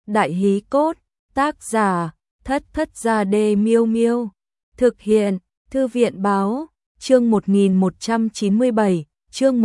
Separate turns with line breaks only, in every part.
Đại hí cốt, tác giả, Thất Thất Gia Đê Miêu Miêu. Thực hiện, Thư viện báo, chương 1197, chương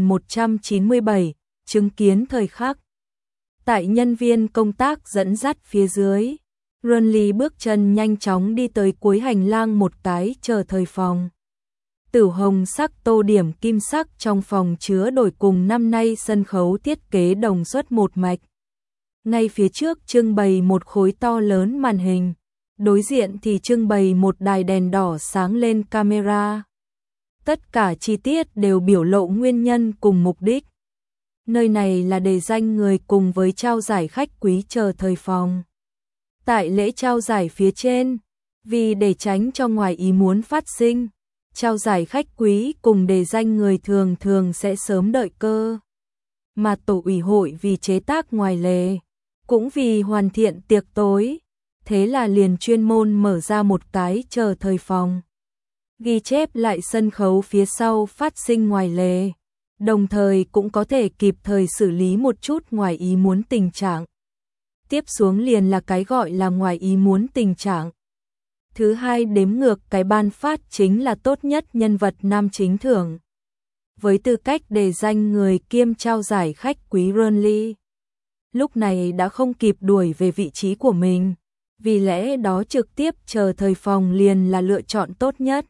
1197, chứng kiến thời khắc. Tại nhân viên công tác dẫn dắt phía dưới, Runly bước chân nhanh chóng đi tới cuối hành lang một cái chờ thời phòng. Tử hồng sắc tô điểm kim sắc trong phòng chứa đổi cùng năm nay sân khấu thiết kế đồng xuất một mạch. Ngay phía trước trưng bày một khối to lớn màn hình, đối diện thì trưng bày một đài đèn đỏ sáng lên camera. Tất cả chi tiết đều biểu lộ nguyên nhân cùng mục đích. Nơi này là để danh người cùng với trao giải khách quý chờ thời phòng. Tại lễ trao giải phía trên, vì để tránh cho ngoài ý muốn phát sinh, trao giải khách quý cùng đề danh người thường thường sẽ sớm đợi cơ. Mà tổ ủy hội vì chế tác ngoài lề, cũng vì hoàn thiện tiệc tối, thế là liền chuyên môn mở ra một cái chờ thời phòng. Ghi chép lại sân khấu phía sau phát sinh ngoài lề, đồng thời cũng có thể kịp thời xử lý một chút ngoài ý muốn tình trạng. Tiếp xuống liền là cái gọi là ngoài ý muốn tình trạng. Thứ hai đếm ngược cái ban phát chính là tốt nhất nhân vật nam chính thưởng. Với tư cách đề danh người kiêm trao giải khách quý Runly, lúc này đã không kịp đuổi về vị trí của mình, vì lẽ đó trực tiếp chờ thời phòng liền là lựa chọn tốt nhất.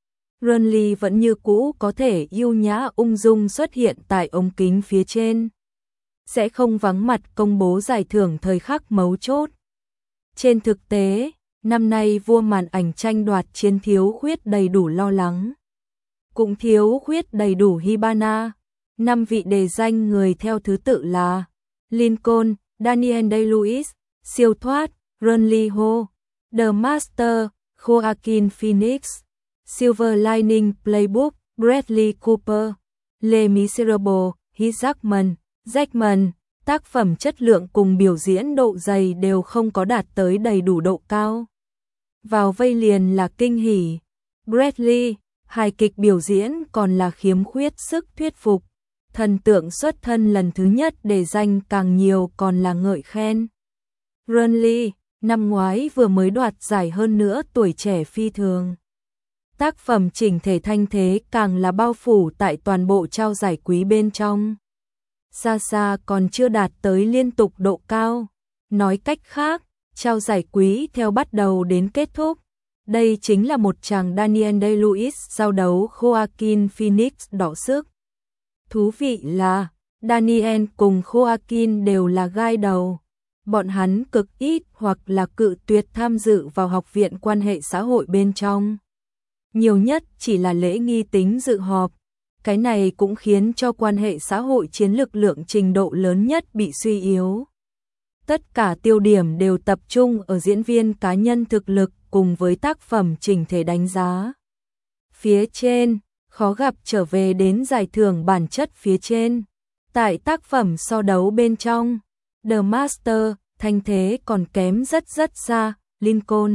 Runly vẫn như cũ có thể yêu nhã ung dung xuất hiện tại ống kính phía trên, sẽ không vắng mặt công bố giải thưởng thời khắc mấu chốt. Trên thực tế, năm nay vua màn ảnh tranh đoạt chiến thiếu khuyết đầy đủ lo lắng, cũng thiếu khuyết đầy đủ Hibana. 5 vị đề danh người theo thứ tự là Lincoln, Daniel Day-Lewis, Siêu Thoát, Runly Ho, The Master, Joaquin Phoenix, Silver Lining Playbook, Bradley Cooper, Les Miserables, Hugh Jackman. Tác phẩm chất lượng cùng biểu diễn độ dày đều không có đạt tới đầy đủ độ cao. Vào vây liền là kinh hỉ. Bradley, hài kịch biểu diễn còn là khiếm khuyết sức thuyết phục. Thần tượng xuất thân lần thứ nhất đề danh càng nhiều còn là ngợi khen. Runly, năm ngoái vừa mới đoạt giải hơn nữa tuổi trẻ phi thường. Tác phẩm chỉnh thể thanh thế càng là bao phủ tại toàn bộ trao giải quý bên trong. Xa xa còn chưa đạt tới liên tục độ cao. Nói cách khác, trao giải quý theo bắt đầu đến kết thúc. Đây chính là một chàng Daniel Day-Lewis giao đấu Joaquin Phoenix đọ sức. Thú vị là, Daniel cùng Joaquin đều là gai đầu. Bọn hắn cực ít hoặc là cự tuyệt tham dự vào học viện quan hệ xã hội bên trong. Nhiều nhất chỉ là lễ nghi tính dự họp. Cái này cũng khiến cho quan hệ xã hội chiến lược lượng trình độ lớn nhất bị suy yếu. Tất cả tiêu điểm đều tập trung ở diễn viên cá nhân thực lực cùng với tác phẩm chỉnh thể đánh giá. Phía trên, khó gặp trở về đến giải thưởng bản chất phía trên. Tại tác phẩm so đấu bên trong, The Master, thanh thế còn kém rất xa, Lincoln.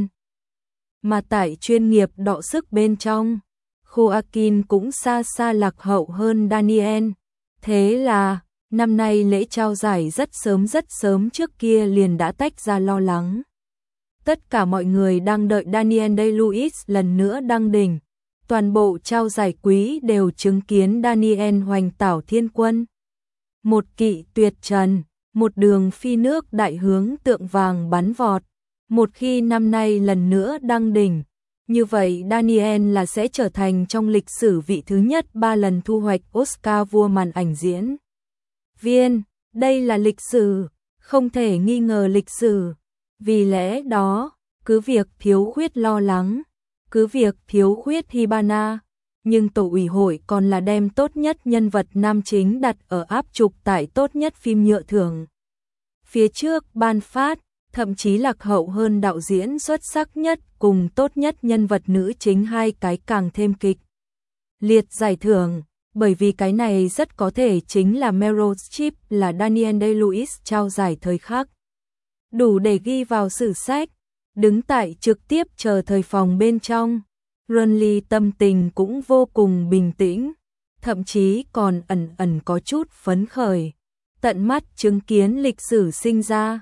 Mà tại chuyên nghiệp đọ sức bên trong, Joaquin cũng xa lạc hậu hơn Daniel. Thế là, năm nay lễ trao giải rất sớm trước kia liền đã tách ra lo lắng. Tất cả mọi người đang đợi Daniel Day-Lewis lần nữa đăng đỉnh. Toàn bộ trao giải quý đều chứng kiến Daniel hoành tảo thiên quân. Một kỵ tuyệt trần, một đường phi nước đại hướng tượng vàng bắn vọt. Một khi năm nay lần nữa đăng đỉnh, như vậy Daniel là sẽ trở thành trong lịch sử vị thứ nhất 3 lần thu hoạch Oscar vua màn ảnh diễn viên. Đây là lịch sử, không thể nghi ngờ lịch sử. Vì lẽ đó, cứ việc thiếu khuyết lo lắng, cứ việc thiếu khuyết Hibana, nhưng tổ ủy hội còn là đem tốt nhất nhân vật nam chính đặt ở áp trục tại tốt nhất phim nhựa thưởng. Phía trước ban phát, thậm chí lạc hậu hơn đạo diễn xuất sắc nhất cùng tốt nhất nhân vật nữ chính hai cái càng thêm kịch liệt giải thưởng, bởi vì cái này rất có thể chính là Meryl Streep là Daniel Day-Lewis trao giải thời khắc. Đủ để ghi vào sử sách, đứng tại trực tiếp chờ thời phòng bên trong, Runly tâm tình cũng vô cùng bình tĩnh, thậm chí còn ẩn có chút phấn khởi, tận mắt chứng kiến lịch sử sinh ra.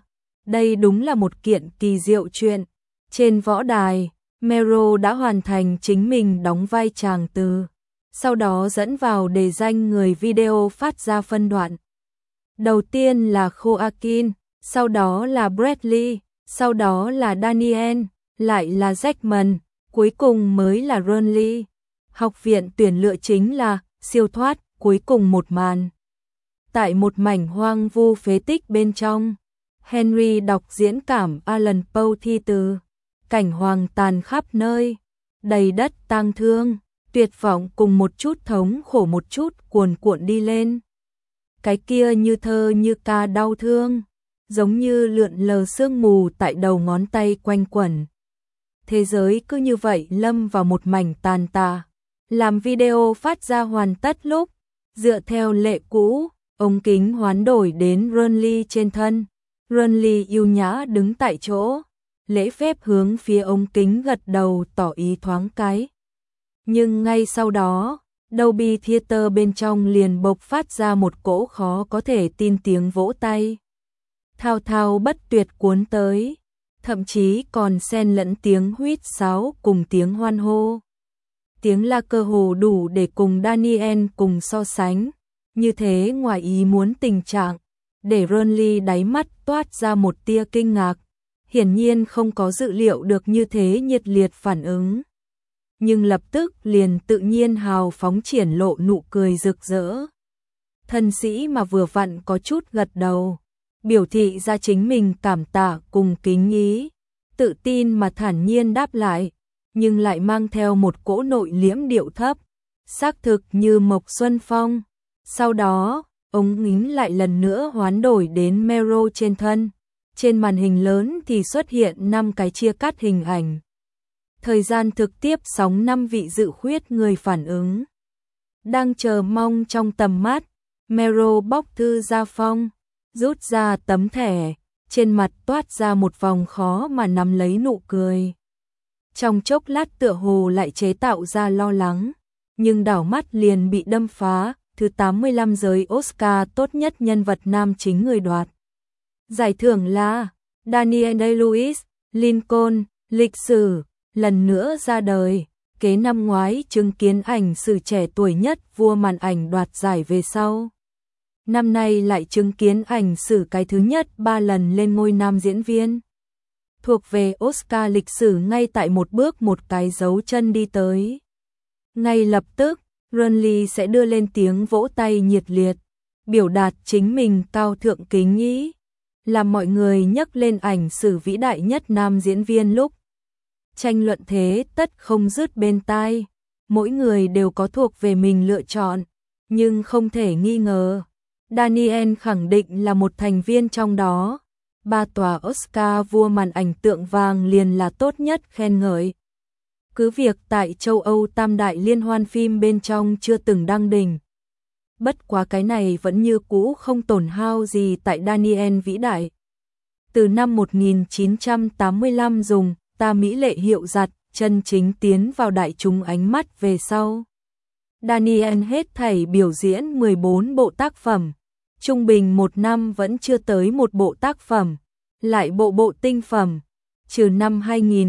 Đây đúng là một kiện kỳ diệu chuyện. Trên võ đài, Mero đã hoàn thành chính mình đóng vai chàng Từ, sau đó dẫn vào đề danh người video phát ra phân đoạn. Đầu tiên là Joaquin, sau đó là Bradley, sau đó là Daniel, lại là Jackman, cuối cùng mới là Ronly. Học viện tuyển lựa chính là siêu thoát, cuối cùng một màn. Tại một mảnh hoang vu phế tích bên trong, Henry đọc diễn cảm Allan Poe thi từ. Cảnh hoang tàn khắp nơi, đầy đất tang thương, tuyệt vọng cùng một chút thống khổ một chút cuồn cuộn đi lên. Cái kia như thơ như ca đau thương, giống như lượn lờ sương mù tại đầu ngón tay quanh quẩn. Thế giới cứ như vậy lâm vào một mảnh tàn tạ. Làm video phát ra hoàn tất lúc, dựa theo lệ cũ, ống kính hoán đổi đến Ronly trên thân. Ronly yêu nhã đứng tại chỗ, lễ phép hướng phía ống kính gật đầu tỏ ý thoáng cái. Nhưng ngay sau đó, Dolby Theater bên trong liền bộc phát ra một cỗ khó có thể tin tiếng vỗ tay. Thao thao bất tuyệt cuốn tới, thậm chí còn xen lẫn tiếng huýt sáo cùng tiếng hoan hô. Tiếng la cơ hồ đủ để cùng Daniel cùng so sánh, như thế ngoài ý muốn tình trạng, để Ronly đáy mắt toát ra một tia kinh ngạc, hiển nhiên không có dự liệu được như thế nhiệt liệt phản ứng. Nhưng lập tức liền tự nhiên hào phóng triển lộ nụ cười rực rỡ. Thân sĩ mà vừa vặn có chút gật đầu, biểu thị ra chính mình cảm tạ cùng kính ý, tự tin mà thản nhiên đáp lại, nhưng lại mang theo một cỗ nội liễm điệu thấp, xác thực như Mộc Xuân Phong. Sau đó, ống kính lại lần nữa hoán đổi đến Mero trên thân. Trên màn hình lớn thì xuất hiện 5 cái chia cắt hình ảnh. Thời gian thực tiếp sóng 5 vị dự khuyết người phản ứng. Đang chờ mong trong tầm mắt, Mero bóc thư ra phong, rút ra tấm thẻ, trên mặt toát ra một vòng khó mà nắm lấy nụ cười. Trong chốc lát tựa hồ lại chế tạo ra lo lắng, nhưng đảo mắt liền bị đâm phá, thứ 85 giới Oscar tốt nhất nhân vật nam chính người đoạt. Giải thưởng là Daniel Day-Lewis, Lincoln, lịch sử, lần nữa ra đời, kế năm ngoái chứng kiến ảnh sử trẻ tuổi nhất vua màn ảnh đoạt giải về sau. Năm nay lại chứng kiến ảnh sử cái thứ nhất 3 lần lên ngôi nam diễn viên. Thuộc về Oscar lịch sử ngay tại một bước một cái dấu chân đi tới. Ngay lập tức, Ronly sẽ đưa lên tiếng vỗ tay nhiệt liệt, biểu đạt chính mình cao thượng kính ý, làm mọi người nhắc lên ảnh sử vĩ đại nhất nam diễn viên lúc. Tranh luận thế tất không dứt bên tai, mỗi người đều có thuộc về mình lựa chọn, nhưng không thể nghi ngờ, Daniel khẳng định là một thành viên trong đó. 3 tòa Oscar vua màn ảnh tượng vàng liền là tốt nhất khen ngợi. Cứ việc tại châu Âu tam đại liên hoan phim bên trong chưa từng đăng đỉnh. Bất quá cái này vẫn như cũ không tổn hao gì tại Daniel vĩ đại. Từ năm 1985 dùng ta mỹ lệ hiệu giặt, chân chính tiến vào đại chúng ánh mắt về sau. Daniel hết thảy biểu diễn 14 bộ tác phẩm, trung bình một năm vẫn chưa tới một bộ tác phẩm, lại bộ tinh phẩm, trừ năm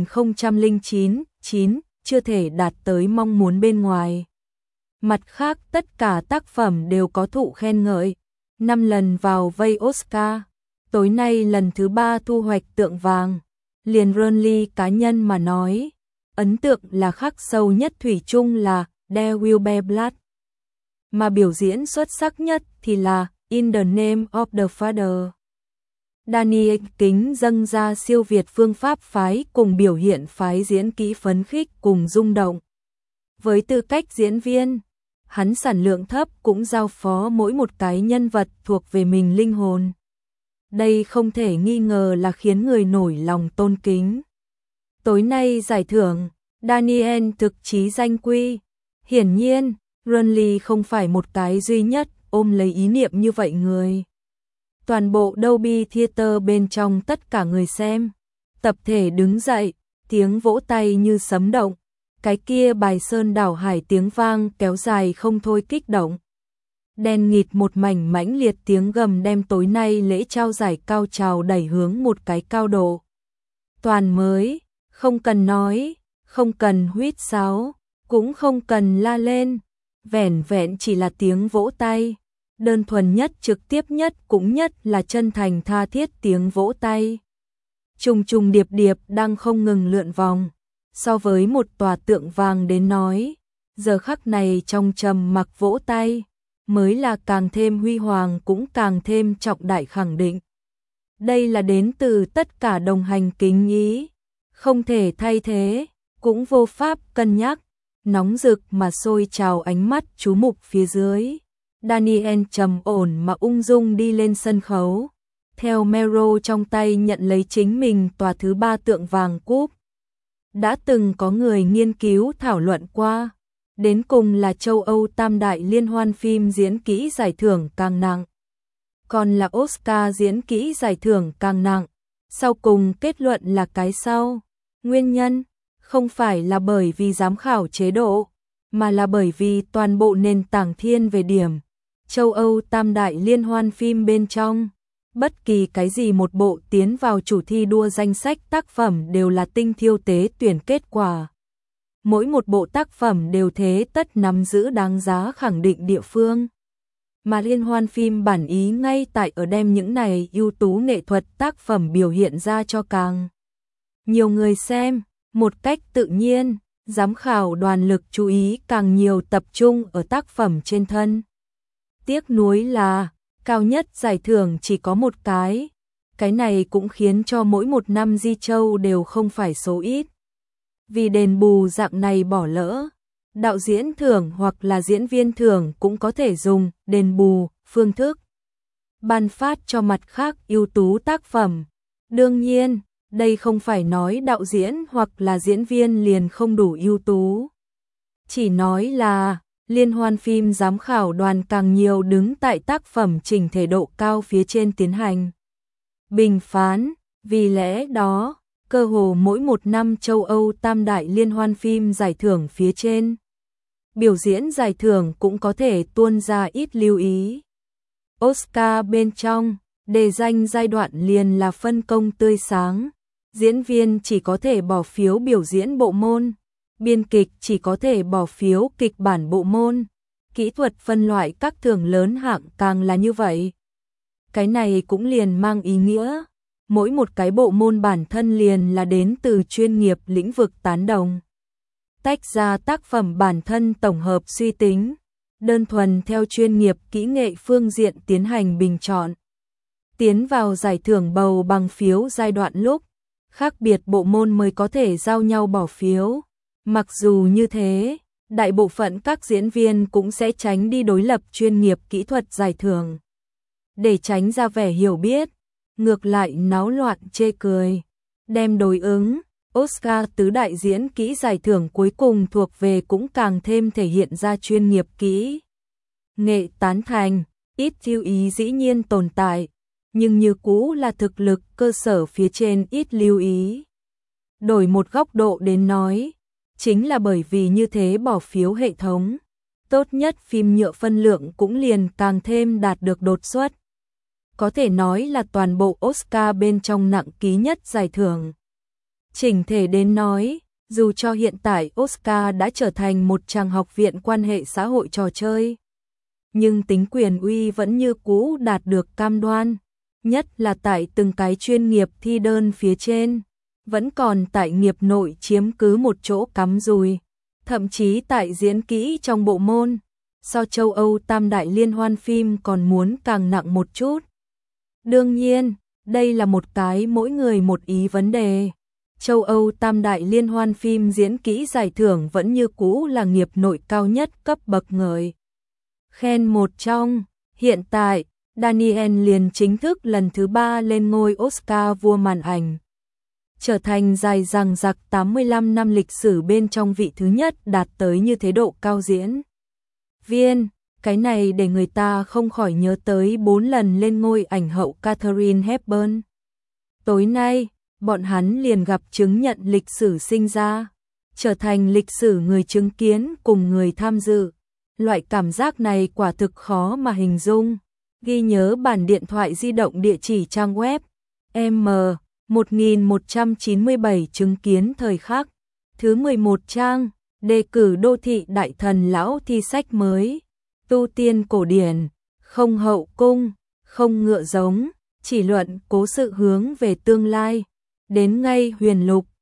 2009, chưa thể đạt tới mong muốn bên ngoài. Mặt khác tất cả tác phẩm đều có thụ khen ngợi, 5 lần vào vây Oscar, tối nay lần thứ 3 thu hoạch tượng vàng. Liền Ronly cá nhân mà nói, ấn tượng là khắc sâu nhất thủy chung là There Will Be Blood. Mà biểu diễn xuất sắc nhất thì là In the Name of the Father. Daniel kính dâng ra siêu việt phương pháp phái cùng biểu hiện phái diễn kỹ phấn khích cùng rung động. Với tư cách diễn viên, hắn sản lượng thấp cũng giao phó mỗi một cái nhân vật thuộc về mình linh hồn. Đây không thể nghi ngờ là khiến người nổi lòng tôn kính. Tối nay giải thưởng, Daniel thực chí danh quy. Hiển nhiên, Ronly không phải một cái duy nhất ôm lấy ý niệm như vậy người. Toàn bộ Dolby Theater bên trong tất cả người xem, tập thể đứng dậy, tiếng vỗ tay như sấm động. Cái kia bài sơn đảo hải tiếng vang kéo dài không thôi kích động. Đen nghịt một mảnh mãnh liệt tiếng gầm đem tối nay lễ trao giải cao trào đẩy hướng một cái cao độ toàn mới, không cần nói, không cần huýt sáo, cũng không cần la lên, vẻn vẹn chỉ là tiếng vỗ tay, đơn thuần nhất, trực tiếp nhất, cũng nhất là chân thành tha thiết tiếng vỗ tay. Trùng trùng điệp điệp đang không ngừng lượn vòng, so với một tòa tượng vàng đến nói, giờ khắc này trong trầm mặc vỗ tay, mới là càng thêm huy hoàng, cũng càng thêm trọng đại khẳng định. Đây là đến từ tất cả đồng hành kính ý, không thể thay thế, cũng vô pháp cân nhắc, nóng rực mà sôi trào ánh mắt chú mục phía dưới. Daniel trầm ổn mà ung dung đi lên sân khấu, theo Mero trong tay nhận lấy chính mình tòa thứ 3 tượng vàng cúp. Đã từng có người nghiên cứu thảo luận qua, đến cùng là châu Âu tam đại liên hoan phim diễn kỹ giải thưởng càng nặng, còn là Oscar diễn kỹ giải thưởng càng nặng. Sau cùng kết luận là cái sau. Nguyên nhân không phải là bởi vì giám khảo chế độ, mà là bởi vì toàn bộ nền tảng thiên về điểm. Châu Âu tam đại liên hoan phim bên trong, bất kỳ cái gì một bộ tiến vào chủ thi đua danh sách tác phẩm đều là tinh thiêu tế tuyển kết quả. Mỗi một bộ tác phẩm đều thế tất nắm giữ đáng giá khẳng định địa phương. Mà liên hoan phim bản ý ngay tại ở đem những này ưu tú nghệ thuật tác phẩm biểu hiện ra cho càng nhiều người xem, một cách tự nhiên, giám khảo đoàn lực chú ý càng nhiều tập trung ở tác phẩm trên thân. Tiếc nuối là, cao nhất giải thưởng chỉ có một cái này cũng khiến cho mỗi một năm Di Châu đều không phải số ít. Vì đền bù dạng này bỏ lỡ, đạo diễn thưởng hoặc là diễn viên thưởng cũng có thể dùng đền bù phương thức ban phát cho mặt khác ưu tú tác phẩm. Đương nhiên, đây không phải nói đạo diễn hoặc là diễn viên liền không đủ ưu tú. Chỉ nói là liên hoan phim giám khảo đoàn càng nhiều đứng tại tác phẩm chỉnh thể độ cao phía trên tiến hành bình phán, vì lẽ đó, cơ hồ mỗi một năm châu Âu tam đại liên hoan phim giải thưởng phía trên, biểu diễn giải thưởng cũng có thể tuôn ra ít lưu ý. Oscar bên trong, đề danh giai đoạn liền là phân công tươi sáng, diễn viên chỉ có thể bỏ phiếu biểu diễn bộ môn, biên kịch chỉ có thể bỏ phiếu kịch bản bộ môn, kỹ thuật phân loại các thưởng lớn hạng càng là như vậy. Cái này cũng liền mang ý nghĩa, mỗi một cái bộ môn bản thân liền là đến từ chuyên nghiệp lĩnh vực tán đồng. Tách ra tác phẩm bản thân tổng hợp suy tính, đơn thuần theo chuyên nghiệp kỹ nghệ phương diện tiến hành bình chọn. Tiến vào giải thưởng bầu bằng phiếu giai đoạn lúc, khác biệt bộ môn mới có thể giao nhau bỏ phiếu. Mặc dù như thế, đại bộ phận các diễn viên cũng sẽ tránh đi đối lập chuyên nghiệp kỹ thuật giải thưởng. Để tránh ra vẻ hiểu biết, ngược lại náo loạn chê cười. Đem đối ứng, Oscar tứ đại diễn kỹ giải thưởng cuối cùng thuộc về cũng càng thêm thể hiện ra chuyên nghiệp kỹ nghệ tán thành, ít lưu ý dĩ nhiên tồn tại, nhưng như cũ là thực lực cơ sở phía trên ít lưu ý. Đổi một góc độ đến nói, chính là bởi vì như thế bỏ phiếu hệ thống, tốt nhất phim nhựa phân lượng cũng liền càng thêm đạt được đột xuất. Có thể nói là toàn bộ Oscar bên trong nặng ký nhất giải thưởng. Chỉnh thể đến nói, dù cho hiện tại Oscar đã trở thành một tràng học viện quan hệ xã hội trò chơi, nhưng tính quyền uy vẫn như cũ đạt được cam đoan, nhất là tại từng cái chuyên nghiệp thi đơn phía trên, vẫn còn tại nghiệp nội chiếm cứ một chỗ cắm rùi, thậm chí tại diễn kỹ trong bộ môn, so châu Âu tam đại liên hoan phim còn muốn càng nặng một chút. Đương nhiên, đây là một cái mỗi người một ý vấn đề. Châu Âu tam đại liên hoan phim diễn kỹ giải thưởng vẫn như cũ là nghiệp nội cao nhất cấp bậc ngợi khen một trong. Hiện tại, Daniel liền chính thức lần thứ 3 lên ngôi Oscar vua màn ảnh, trở thành dài dằng dặc 85 năm lịch sử bên trong vị thứ nhất đạt tới như thế độ cao diễn viên. Cái này để người ta không khỏi nhớ tới 4 lần lên ngôi ảnh hậu Katharine Hepburn. Tối nay, bọn hắn liền gặp chứng nhận lịch sử sinh ra, trở thành lịch sử người chứng kiến cùng người tham dự. Loại cảm giác này quả thực khó mà hình dung. Ghi nhớ bản điện thoại di động địa chỉ trang web M1197 chứng kiến thời khắc. Thứ 11 trang, đề cử đô thị đại thần lão thi sách mới. Tu tiên cổ điển, không hậu cung, không ngựa giống, chỉ luận cố sự hướng về tương lai. Đến ngay huyền lục,